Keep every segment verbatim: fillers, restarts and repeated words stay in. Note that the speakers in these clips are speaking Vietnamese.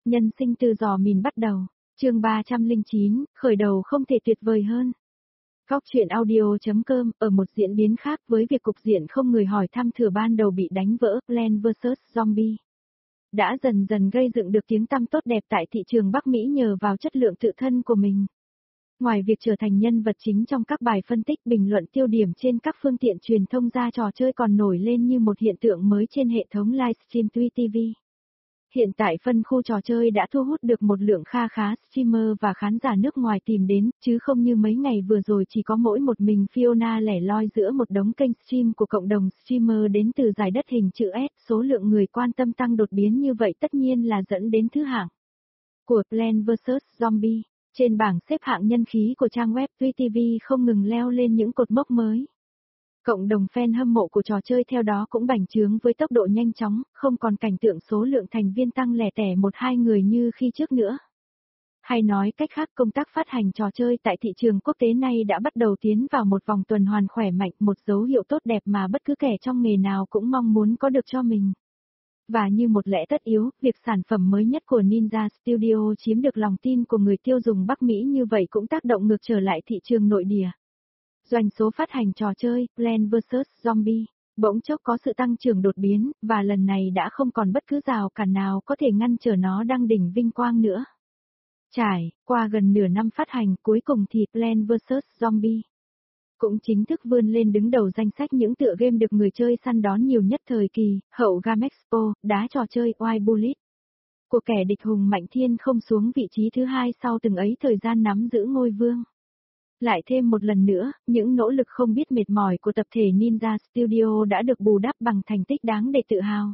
Nhân sinh từ giò mìn bắt đầu, chương ba trăm lẻ chín, khởi đầu không thể tuyệt vời hơn. Góc truyện audio.com, ở một diễn biến khác với việc cục diện không người hỏi thăm thừa ban đầu bị đánh vỡ, Plants vs Zombie đã dần dần gây dựng được tiếng tăm tốt đẹp tại thị trường Bắc Mỹ nhờ vào chất lượng tự thân của mình. Ngoài việc trở thành nhân vật chính trong các bài phân tích bình luận tiêu điểm trên các phương tiện truyền thông ra, trò chơi còn nổi lên như một hiện tượng mới trên hệ thống livestream Twitch ti vi. Hiện tại phân khu trò chơi đã thu hút được một lượng kha khá streamer và khán giả nước ngoài tìm đến, chứ không như mấy ngày vừa rồi chỉ có mỗi một mình Fiona lẻ loi giữa một đống kênh stream của cộng đồng streamer đến từ giải đất hình chữ S. Số lượng người quan tâm tăng đột biến như vậy tất nhiên là dẫn đến thứ hạng của Plants vs Zombie. Trên bảng xếp hạng nhân khí của trang web Twitch ti vi không ngừng leo lên những cột mốc mới. Cộng đồng fan hâm mộ của trò chơi theo đó cũng bành trướng với tốc độ nhanh chóng, không còn cảnh tượng số lượng thành viên tăng lẻ tẻ một hai người như khi trước nữa. Hay nói cách khác, công tác phát hành trò chơi tại thị trường quốc tế này đã bắt đầu tiến vào một vòng tuần hoàn khỏe mạnh, một dấu hiệu tốt đẹp mà bất cứ kẻ trong nghề nào cũng mong muốn có được cho mình. Và như một lẽ tất yếu, việc sản phẩm mới nhất của Ninja Studio chiếm được lòng tin của người tiêu dùng Bắc Mỹ như vậy cũng tác động ngược trở lại thị trường nội địa. Doanh số phát hành trò chơi Plants vs Zombie bỗng chốc có sự tăng trưởng đột biến, và lần này đã không còn bất cứ rào cản nào có thể ngăn trở nó đăng đỉnh vinh quang nữa. Trải qua gần nửa năm phát hành, cuối cùng thì Plants vs Zombie cũng chính thức vươn lên đứng đầu danh sách những tựa game được người chơi săn đón nhiều nhất thời kỳ hậu Game Expo, đá trò chơi White Bullet của kẻ địch hùng mạnh thiên không xuống vị trí thứ hai sau từng ấy thời gian nắm giữ ngôi vương. Lại thêm một lần nữa, những nỗ lực không biết mệt mỏi của tập thể Ninja Studio đã được bù đắp bằng thành tích đáng để tự hào.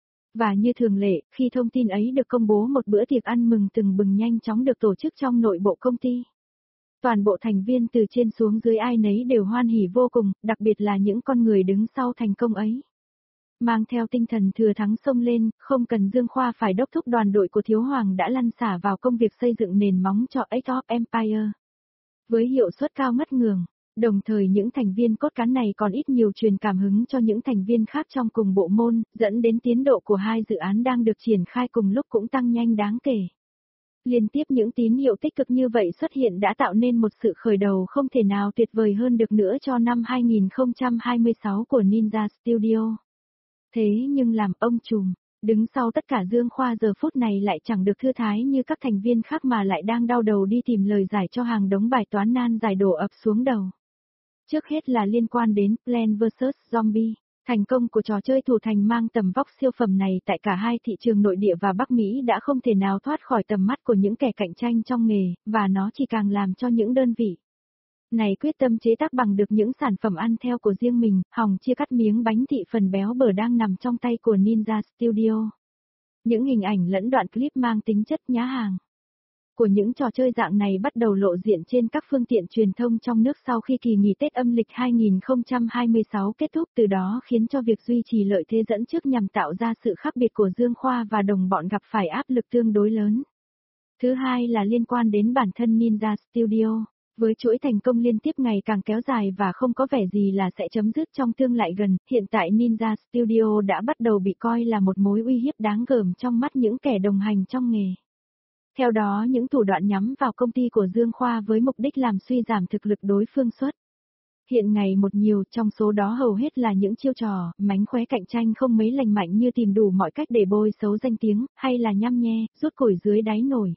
Và như thường lệ, khi thông tin ấy được công bố, một bữa tiệc ăn mừng từng bừng nhanh chóng được tổ chức trong nội bộ công ty. Toàn bộ thành viên từ trên xuống dưới ai nấy đều hoan hỉ vô cùng, đặc biệt là những con người đứng sau thành công ấy. Mang theo tinh thần thừa thắng xông lên, không cần Dương Khoa phải đốc thúc, đoàn đội của Thiếu Hoàng đã lăn xả vào công việc xây dựng nền móng cho Age of Empires. Với hiệu suất cao ngất ngường, đồng thời những thành viên cốt cán này còn ít nhiều truyền cảm hứng cho những thành viên khác trong cùng bộ môn, dẫn đến tiến độ của hai dự án đang được triển khai cùng lúc cũng tăng nhanh đáng kể. Liên tiếp những tín hiệu tích cực như vậy xuất hiện đã tạo nên một sự khởi đầu không thể nào tuyệt vời hơn được nữa cho năm hai không hai sáu của Ninja Studio. Thế nhưng làm ông trùm đứng sau tất cả Dương Khoa giờ phút này lại chẳng được thư thái như các thành viên khác mà lại đang đau đầu đi tìm lời giải cho hàng đống bài toán nan giải đổ ập xuống đầu. Trước hết là liên quan đến Plants vs Zombie. Thành công của trò chơi thủ thành mang tầm vóc siêu phẩm này tại cả hai thị trường nội địa và Bắc Mỹ đã không thể nào thoát khỏi tầm mắt của những kẻ cạnh tranh trong nghề, và nó chỉ càng làm cho những đơn vị này quyết tâm chế tác bằng được những sản phẩm ăn theo của riêng mình, hòng chia cắt miếng bánh thị phần béo bở đang nằm trong tay của Ninja Studio. Những hình ảnh lẫn đoạn clip mang tính chất nhá hàng của những trò chơi dạng này bắt đầu lộ diện trên các phương tiện truyền thông trong nước sau khi kỳ nghỉ Tết âm lịch hai không hai sáu kết thúc, từ đó khiến cho việc duy trì lợi thế dẫn trước nhằm tạo ra sự khác biệt của Dương Khoa và đồng bọn gặp phải áp lực tương đối lớn. Thứ hai là liên quan đến bản thân Ninja Studio. Với chuỗi thành công liên tiếp ngày càng kéo dài và không có vẻ gì là sẽ chấm dứt trong tương lai gần, hiện tại Ninja Studio đã bắt đầu bị coi là một mối uy hiếp đáng gờm trong mắt những kẻ đồng hành trong nghề. Theo đó, những thủ đoạn nhắm vào công ty của Dương Khoa với mục đích làm suy giảm thực lực đối phương xuất hiện ngày một nhiều, trong số đó hầu hết là những chiêu trò, mánh khóe cạnh tranh không mấy lành mạnh như tìm đủ mọi cách để bôi xấu danh tiếng, hay là nhăm nhe, rút củi dưới đáy nồi,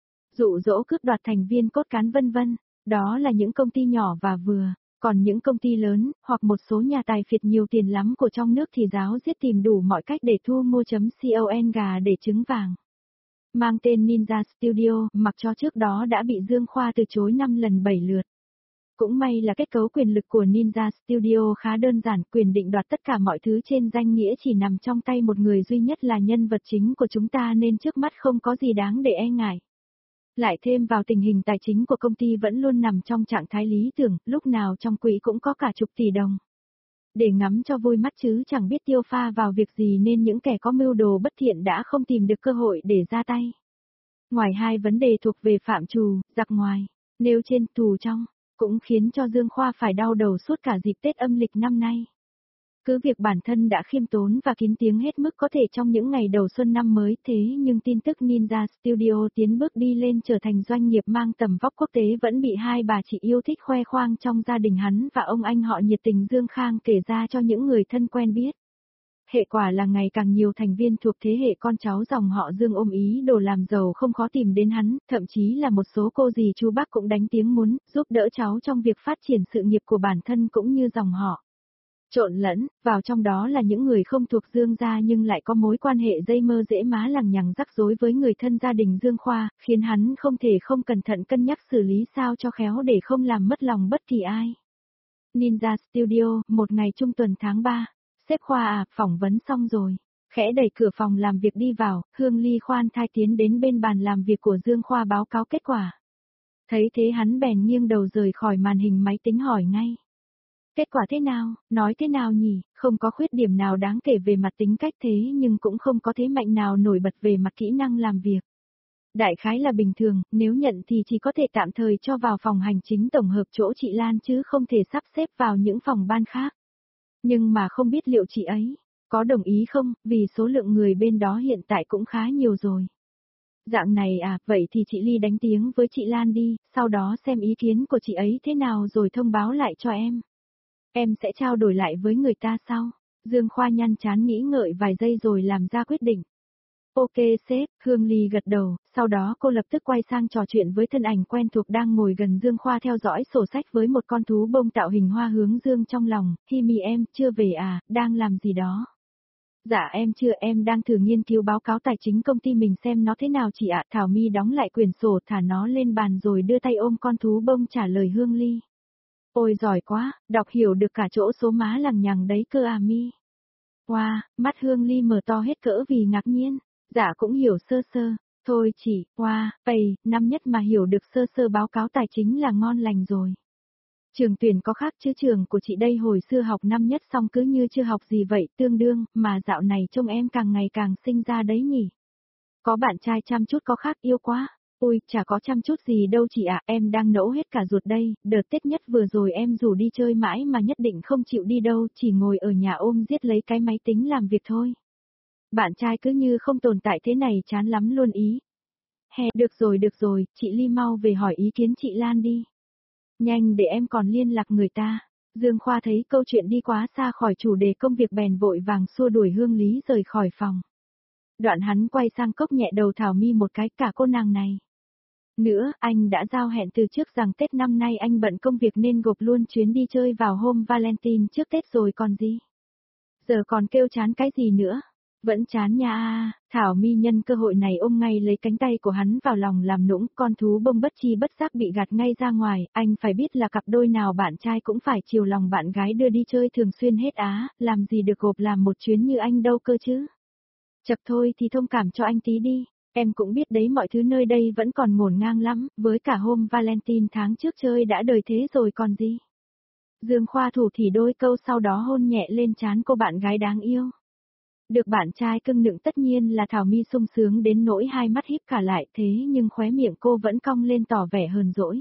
dụ dỗ cướp đoạt thành viên cốt cán vân vân. Đó là những công ty nhỏ và vừa, còn những công ty lớn, hoặc một số nhà tài phiệt nhiều tiền lắm của trong nước thì ráo riết tìm đủ mọi cách để thu mua chấm con gà để trứng vàng. Mang tên Ninja Studio, mặc cho trước đó đã bị Dương Khoa từ chối năm lần bảy lượt. Cũng may là kết cấu quyền lực của Ninja Studio khá đơn giản, quyền định đoạt tất cả mọi thứ trên danh nghĩa chỉ nằm trong tay một người duy nhất là nhân vật chính của chúng ta, nên trước mắt không có gì đáng để e ngại. Lại thêm vào tình hình tài chính của công ty vẫn luôn nằm trong trạng thái lý tưởng, lúc nào trong quỹ cũng có cả chục tỷ đồng. Để ngắm cho vui mắt chứ chẳng biết tiêu pha vào việc gì, nên những kẻ có mưu đồ bất thiện đã không tìm được cơ hội để ra tay. Ngoài hai vấn đề thuộc về phạm trù, giặc ngoài, nêu trên, tù trong, cũng khiến cho Dương Khoa phải đau đầu suốt cả dịp Tết âm lịch năm nay. Cứ việc bản thân đã khiêm tốn và kín tiếng hết mức có thể trong những ngày đầu xuân năm mới, thế nhưng tin tức Ninja Studio tiến bước đi lên trở thành doanh nghiệp mang tầm vóc quốc tế vẫn bị hai bà chị yêu thích khoe khoang trong gia đình hắn và ông anh họ nhiệt tình Dương Khang kể ra cho những người thân quen biết. Hệ quả là ngày càng nhiều thành viên thuộc thế hệ con cháu dòng họ Dương ôm ý đồ làm giàu không khó tìm đến hắn, thậm chí là một số cô dì chú bác cũng đánh tiếng muốn giúp đỡ cháu trong việc phát triển sự nghiệp của bản thân cũng như dòng họ. Trộn lẫn, vào trong đó là những người không thuộc Dương gia nhưng lại có mối quan hệ dây mơ dễ má lằng nhằng rắc rối với người thân gia đình Dương Khoa, khiến hắn không thể không cẩn thận cân nhắc xử lý sao cho khéo để không làm mất lòng bất kỳ ai. Ninja Studio, một ngày trung tuần tháng ba. Sếp Khoa à, phỏng vấn xong rồi. Khẽ đẩy cửa phòng làm việc đi vào, Hương Ly khoan thai tiến đến bên bàn làm việc của Dương Khoa báo cáo kết quả. Thấy thế hắn bèn nghiêng đầu rời khỏi màn hình máy tính hỏi ngay. Kết quả thế nào, nói thế nào nhỉ, không có khuyết điểm nào đáng kể về mặt tính cách thế nhưng cũng không có thế mạnh nào nổi bật về mặt kỹ năng làm việc. Đại khái là bình thường, nếu nhận thì chỉ có thể tạm thời cho vào phòng hành chính tổng hợp chỗ chị Lan chứ không thể sắp xếp vào những phòng ban khác. Nhưng mà không biết liệu chị ấy có đồng ý không, vì số lượng người bên đó hiện tại cũng khá nhiều rồi. Dạng này à, vậy thì chị Ly đánh tiếng với chị Lan đi, sau đó xem ý kiến của chị ấy thế nào rồi thông báo lại cho em. Em sẽ trao đổi lại với người ta sau. Dương Khoa nhăn chán nghĩ ngợi vài giây rồi làm ra quyết định. Ok sếp, Hương Ly gật đầu, sau đó cô lập tức quay sang trò chuyện với thân ảnh quen thuộc đang ngồi gần Dương Khoa theo dõi sổ sách với một con thú bông tạo hình hoa hướng dương trong lòng. Hi Mi em, chưa về à, đang làm gì đó? Dạ em chưa, em đang thử nghiên cứu báo cáo tài chính công ty mình xem nó thế nào chị ạ. Thảo Mi đóng lại quyển sổ thả nó lên bàn rồi đưa tay ôm con thú bông trả lời Hương Ly. Ôi giỏi quá, đọc hiểu được cả chỗ số má lằng nhằng đấy cơ à Mi. Wow, mắt Hương Ly mở to hết cỡ vì ngạc nhiên. Dạ cũng hiểu sơ sơ, thôi chỉ, wow, vậy, năm nhất mà hiểu được sơ sơ báo cáo tài chính là ngon lành rồi. Trường tuyển có khác chứ trường của chị đây hồi xưa học năm nhất xong cứ như chưa học gì vậy, tương đương, mà dạo này trông em càng ngày càng sinh ra đấy nhỉ. Có bạn trai chăm chút có khác yêu quá. Ôi, chả có chăm chút gì đâu chị ạ, em đang nẫu hết cả ruột đây, đợt Tết nhất vừa rồi em rủ đi chơi mãi mà nhất định không chịu đi đâu, chỉ ngồi ở nhà ôm giết lấy cái máy tính làm việc thôi. Bạn trai cứ như không tồn tại thế này chán lắm luôn ý. Hè, được rồi được rồi, chị Ly mau về hỏi ý kiến chị Lan đi. Nhanh để em còn liên lạc người ta. Dương Khoa thấy câu chuyện đi quá xa khỏi chủ đề công việc bèn vội vàng xua đuổi Hương Lý rời khỏi phòng. Đoạn hắn quay sang cốc nhẹ đầu Thảo Mi một cái, cả cô nàng này. Nữa, anh đã giao hẹn từ trước rằng Tết năm nay anh bận công việc nên gộp luôn chuyến đi chơi vào hôm Valentine trước Tết rồi còn gì. Giờ còn kêu chán cái gì nữa. Vẫn chán nha à, Thảo Mi nhân cơ hội này ôm ngay lấy cánh tay của hắn vào lòng làm nũng, con thú bông bất chi bất giác bị gạt ngay ra ngoài, anh phải biết là cặp đôi nào bạn trai cũng phải chiều lòng bạn gái đưa đi chơi thường xuyên hết á, làm gì được gộp làm một chuyến như anh đâu cơ chứ. Chập thôi thì thông cảm cho anh tí đi, em cũng biết đấy mọi thứ nơi đây vẫn còn ngổn ngang lắm, với cả hôm Valentine tháng trước chơi đã đời thế rồi còn gì. Dương Khoa thủ thỉ đôi câu sau đó hôn nhẹ lên trán cô bạn gái đáng yêu. Được bạn trai cưng nựng tất nhiên là Thảo Mi sung sướng đến nỗi hai mắt híp cả lại thế nhưng khóe miệng cô vẫn cong lên tỏ vẻ hờn dỗi.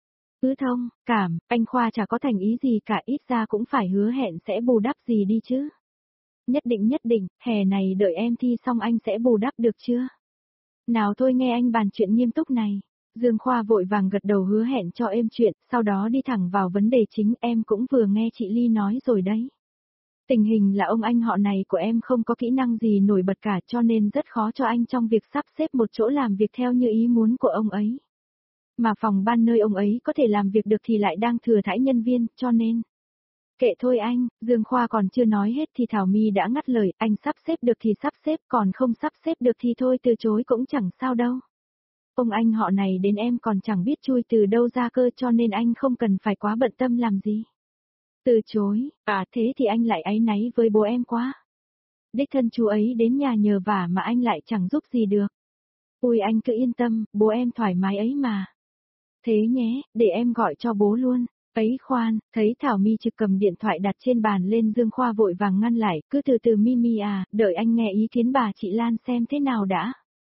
Ứ thông, cảm, anh Khoa chả có thành ý gì cả, ít ra cũng phải hứa hẹn sẽ bù đắp gì đi chứ. Nhất định nhất định, hè này đợi em thi xong anh sẽ bù đắp được chưa? Nào thôi nghe anh bàn chuyện nghiêm túc này. Dương Khoa vội vàng gật đầu hứa hẹn cho êm chuyện, sau đó đi thẳng vào vấn đề chính, em cũng vừa nghe chị Ly nói rồi đấy. Tình hình là ông anh họ này của em không có kỹ năng gì nổi bật cả cho nên rất khó cho anh trong việc sắp xếp một chỗ làm việc theo như ý muốn của ông ấy. Mà phòng ban nơi ông ấy có thể làm việc được thì lại đang thừa thãi nhân viên, cho nên... Kệ thôi anh, Dương Khoa còn chưa nói hết thì Thảo Mi đã ngắt lời, anh sắp xếp được thì sắp xếp, còn không sắp xếp được thì thôi từ chối cũng chẳng sao đâu. Ông anh họ này đến em còn chẳng biết chui từ đâu ra cơ cho nên anh không cần phải quá bận tâm làm gì. Từ chối, à thế thì anh lại áy náy với bố em quá. Đích thân chú ấy đến nhà nhờ vả mà anh lại chẳng giúp gì được. Ui anh cứ yên tâm, bố em thoải mái ấy mà. Thế nhé, để em gọi cho bố luôn. Ấy khoan, thấy Thảo Mi trực cầm điện thoại đặt trên bàn lên Dương Khoa vội vàng ngăn lại, cứ từ từ Mimi à, đợi anh nghe ý kiến bà chị Lan xem thế nào đã.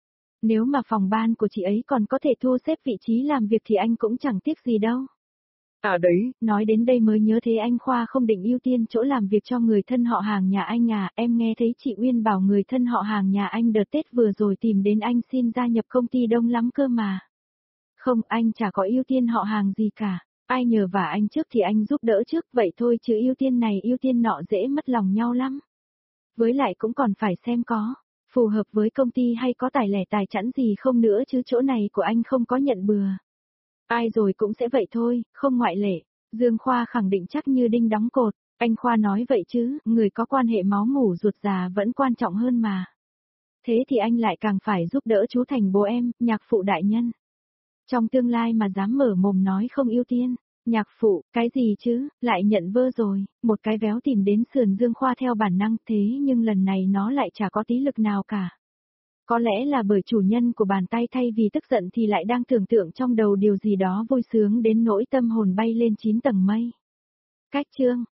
Nếu mà phòng ban của chị ấy còn có thể thu xếp vị trí làm việc thì anh cũng chẳng tiếc gì đâu. À đấy, nói đến đây mới nhớ thế anh Khoa không định ưu tiên chỗ làm việc cho người thân họ hàng nhà anh à, em nghe thấy chị Uyên bảo người thân họ hàng nhà anh đợt Tết vừa rồi tìm đến anh xin gia nhập công ty đông lắm cơ mà. Không, anh chả có ưu tiên họ hàng gì cả, ai nhờ vả anh trước thì anh giúp đỡ trước vậy thôi chứ ưu tiên này ưu tiên nọ dễ mất lòng nhau lắm. Với lại cũng còn phải xem có phù hợp với công ty hay có tài lẻ tài chẵn gì không nữa chứ chỗ này của anh không có nhận bừa. Ai rồi cũng sẽ vậy thôi, không ngoại lệ. Dương Khoa khẳng định chắc như đinh đóng cột. Anh Khoa nói vậy chứ, người có quan hệ máu mủ ruột già vẫn quan trọng hơn mà. Thế thì anh lại càng phải giúp đỡ chú thành bố em, nhạc phụ đại nhân. Trong tương lai mà dám mở mồm nói không ưu tiên. Nhạc phụ, cái gì chứ, lại nhận vơ rồi, một cái véo tìm đến sườn Dương Khoa theo bản năng thế nhưng lần này nó lại chả có tí lực nào cả. Có lẽ là bởi chủ nhân của bàn tay thay vì tức giận thì lại đang tưởng tượng trong đầu điều gì đó vui sướng đến nỗi tâm hồn bay lên chín tầng mây. Cách chương